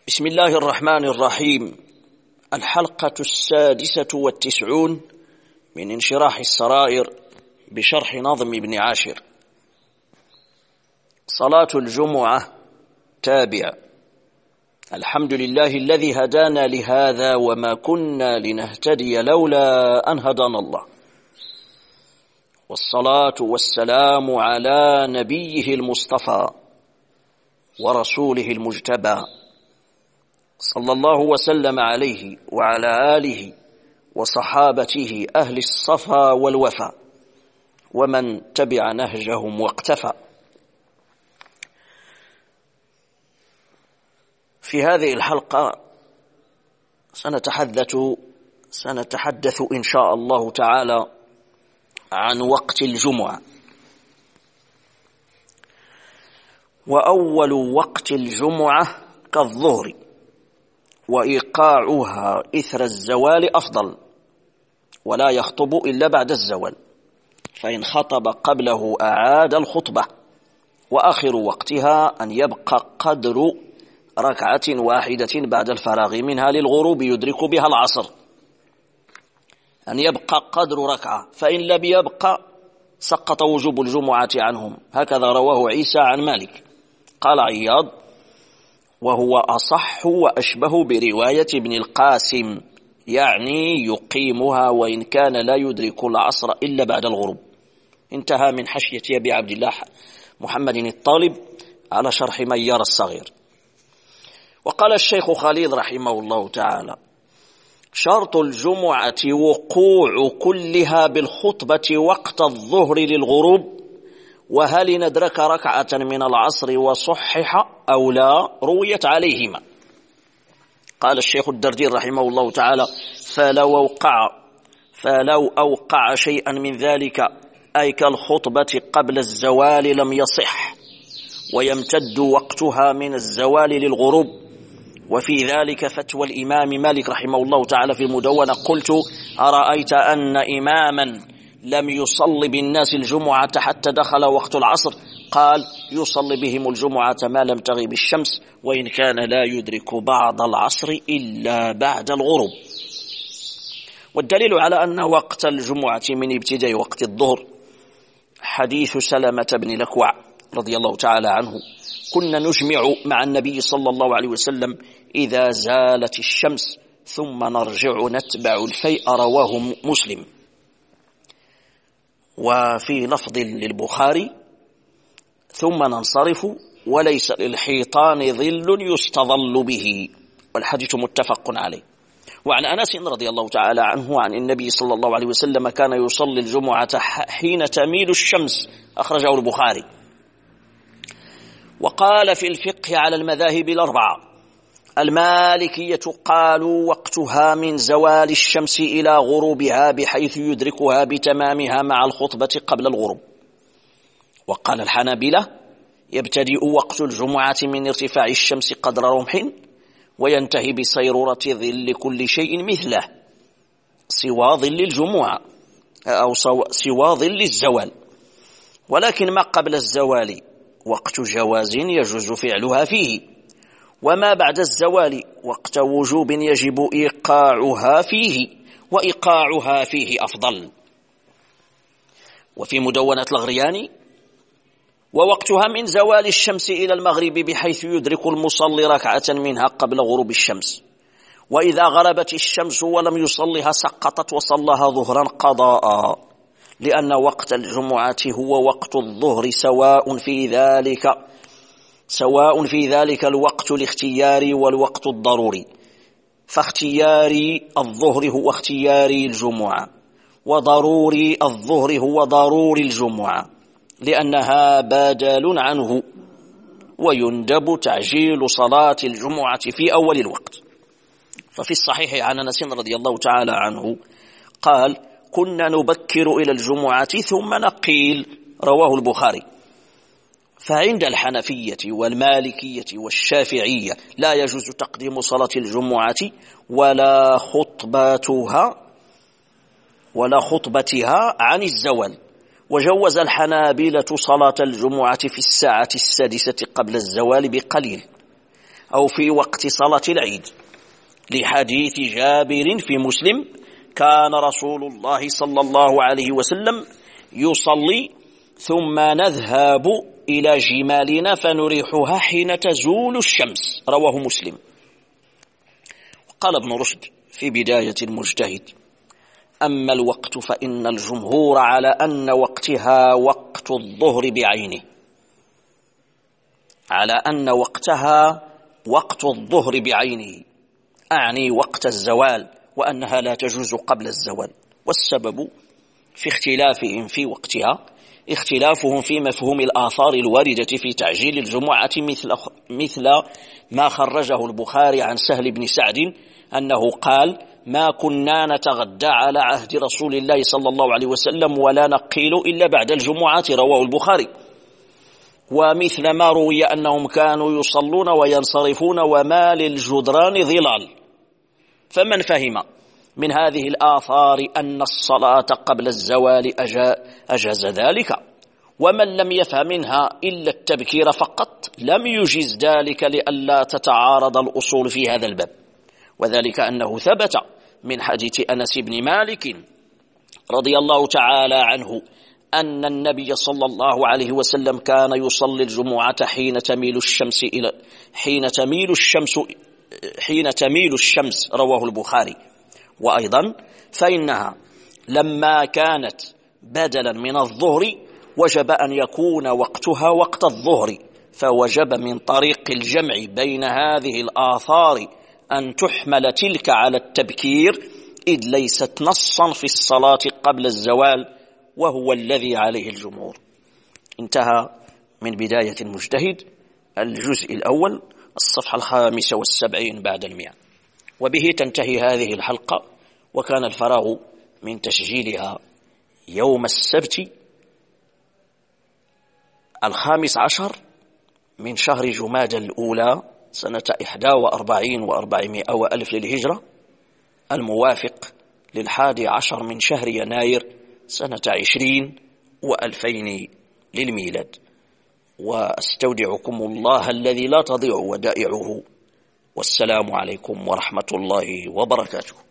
بسم الله الرحمن الرحيم. الحلقة 96 من انشراح السرائر بشرح نظم ابن عاشر. صلاة الجمعة تابع. الحمد لله الذي هدانا لهذا وما كنا لنهتدي لولا أن هدانا الله، والصلاة والسلام على نبيه المصطفى ورسوله المجتبى، صلى الله وسلم عليه وعلى آله وصحابته أهل الصفا والوفا ومن تبع نهجهم واقتفى. في هذه الحلقة سنتحدث إن شاء الله تعالى عن وقت الجمعة. وأول وقت الجمعة كالظهر، وإيقاعها إثر الزوال أفضل، ولا يخطب إلا بعد الزوال، فإن خطب قبله أعاد الخطبة. وآخر وقتها أن يبقى قدر ركعة واحدة بعد الفراغ منها للغروب يدرك بها العصر، أن يبقى قدر ركعة، فإن لم يبقى سقط وجوب الجمعة عنهم. هكذا رواه عيسى عن مالك. قال عياض: وهو أصح وأشبه برواية ابن القاسم، يعني يقيمها وإن كان لا يدرك العصر إلا بعد الغروب. انتهى من حشية أبي عبد الله محمد الطالب على شرح ميار الصغير. وقال الشيخ خليل رحمه الله تعالى: شرط الجمعة وقوع كلها بالخطبة وقت الظهر للغروب، وهل ندرك ركعة من العصر وصحح أو لا رويت عليهما. قال الشيخ الدردير رحمه الله تعالى: فلو أوقع شيئا من ذلك أي كالخطبة قبل الزوال لم يصح، ويمتد وقتها من الزوال للغروب. وفي ذلك فتوى الإمام مالك رحمه الله تعالى في المدونة: قلت: أرأيت أن إماما لم يصلي بالناس الجمعة حتى دخل وقت العصر؟ قال: يصلي بهم الجمعة ما لم تغيب الشمس، وإن كان لا يدرك بعض العصر إلا بعد الغروب. والدليل على أن وقت الجمعة من ابتداء وقت الظهر حديث سلمة بن الأكوع رضي الله تعالى عنه: كنا نجمع مع النبي صلى الله عليه وسلم إذا زالت الشمس ثم نرجع نتبع الفيء. رواه مسلم. وفي لفظ للبخاري: ثم ننصرف وليس للحيطان ظل يستظل به. والحديث متفق عليه. وعن أنس رضي الله تعالى عنه عن النبي صلى الله عليه وسلم كان يصلي الجمعة حين تميل الشمس، أخرجه البخاري. وقال في الفقه على المذاهب الأربعة: المالكية قالوا وقتها من زوال الشمس إلى غروبها بحيث يدركها بتمامها مع الخطبة قبل الغروب. وقال الحنابلة: يبتدئ وقت الجمعة من ارتفاع الشمس قدر رمح، وينتهي بصيرورة ظل كل شيء مثله سوى ظل الجمعة أو سوى ظل الزوال، ولكن ما قبل الزوال وقت جواز يجوز فعلها فيه، وما بعد الزوال وقت وجوب يجب إيقاعها فيه، وإيقاعها فيه أفضل. وفي مدونة الغرياني: ووقتها من زوال الشمس إلى المغرب بحيث يدرك المصلي ركعة منها قبل غروب الشمس، وإذا غربت الشمس ولم يصلها سقطت وصلها ظهرا قضاء، لأن وقت الجمعة هو وقت الظهر سواء في ذلك الوقت الاختياري والوقت الضروري، فاختياري الظهر هو اختياري الجمعة، وضروري الظهر هو ضروري الجمعة، لأنها بدل عنه، ويندب تعجيل صلاة الجمعة في أول الوقت. ففي الصحيح عن أنس رضي الله تعالى عنه قال: كنا نبكر إلى الجمعة ثم نقيل. رواه البخاري. فعند الحنفية والمالكية والشافعية لا يجوز تقديم صلاة الجمعة ولا خطبتها عن الزوال، وجوز الحنابلة صلاة الجمعة في الساعة 6 قبل الزوال بقليل، أو في وقت صلاة العيد، لحديث جابر في مسلم: كان رسول الله صلى الله عليه وسلم يصلي ثم نذهب إلى جمالنا فنريحها حين تزول الشمس، رواه مسلم. قال ابن رشد في بداية المجتهد: أما الوقت فإن الجمهور على أن وقتها وقت الظهر بعينه، على أن وقتها وقت الظهر بعينه، أعني وقت الزوال، وأنها لا تجوز قبل الزوال. والسبب في اختلافهم في وقتها اختلافهم في مفهوم الآثار الواردة في تعجيل الجمعة، مثل ما خرجه البخاري عن سهل بن سعد أنه قال: ما كنا نتغدى على عهد رسول الله صلى الله عليه وسلم ولا نقيل إلا بعد الجمعة، رواه البخاري. ومثل ما روي أنهم كانوا يصلون وينصرفون وما للجدران ظلال. فمن فهم من هذه الآثار أن الصلاة قبل الزوال أجاز ذلك، ومن لم يفهم منها إلا التبكير فقط لم يجز ذلك، لئلا تتعارض الأصول في هذا الباب. وذلك أنه ثبت من حديث أنس بن مالك رضي الله تعالى عنه أن النبي صلى الله عليه وسلم كان يصلي الجمعة حين تميل الشمس، رواه البخاري. وأيضا فإنها لما كانت بدلا من الظهر وجب أن يكون وقتها وقت الظهر، فوجب من طريق الجمع بين هذه الآثار أن تحمل تلك على التبكير، إذ ليست نصا في الصلاة قبل الزوال، وهو الذي عليه الجمهور. انتهى من بداية المجتهد الجزء الأول، الصفحة 75 بعد 100. وبه تنتهي هذه الحلقة، وكان الفراغ من تسجيلها يوم السبت 15 من شهر جمادى الأولى سنة 41 و400 وألف للهجرة، الموافق 11 من شهر يناير سنة 20 و2000 للميلاد. وأستودعكم الله الذي لا تضيع ودائعه، والسلام عليكم ورحمة الله وبركاته.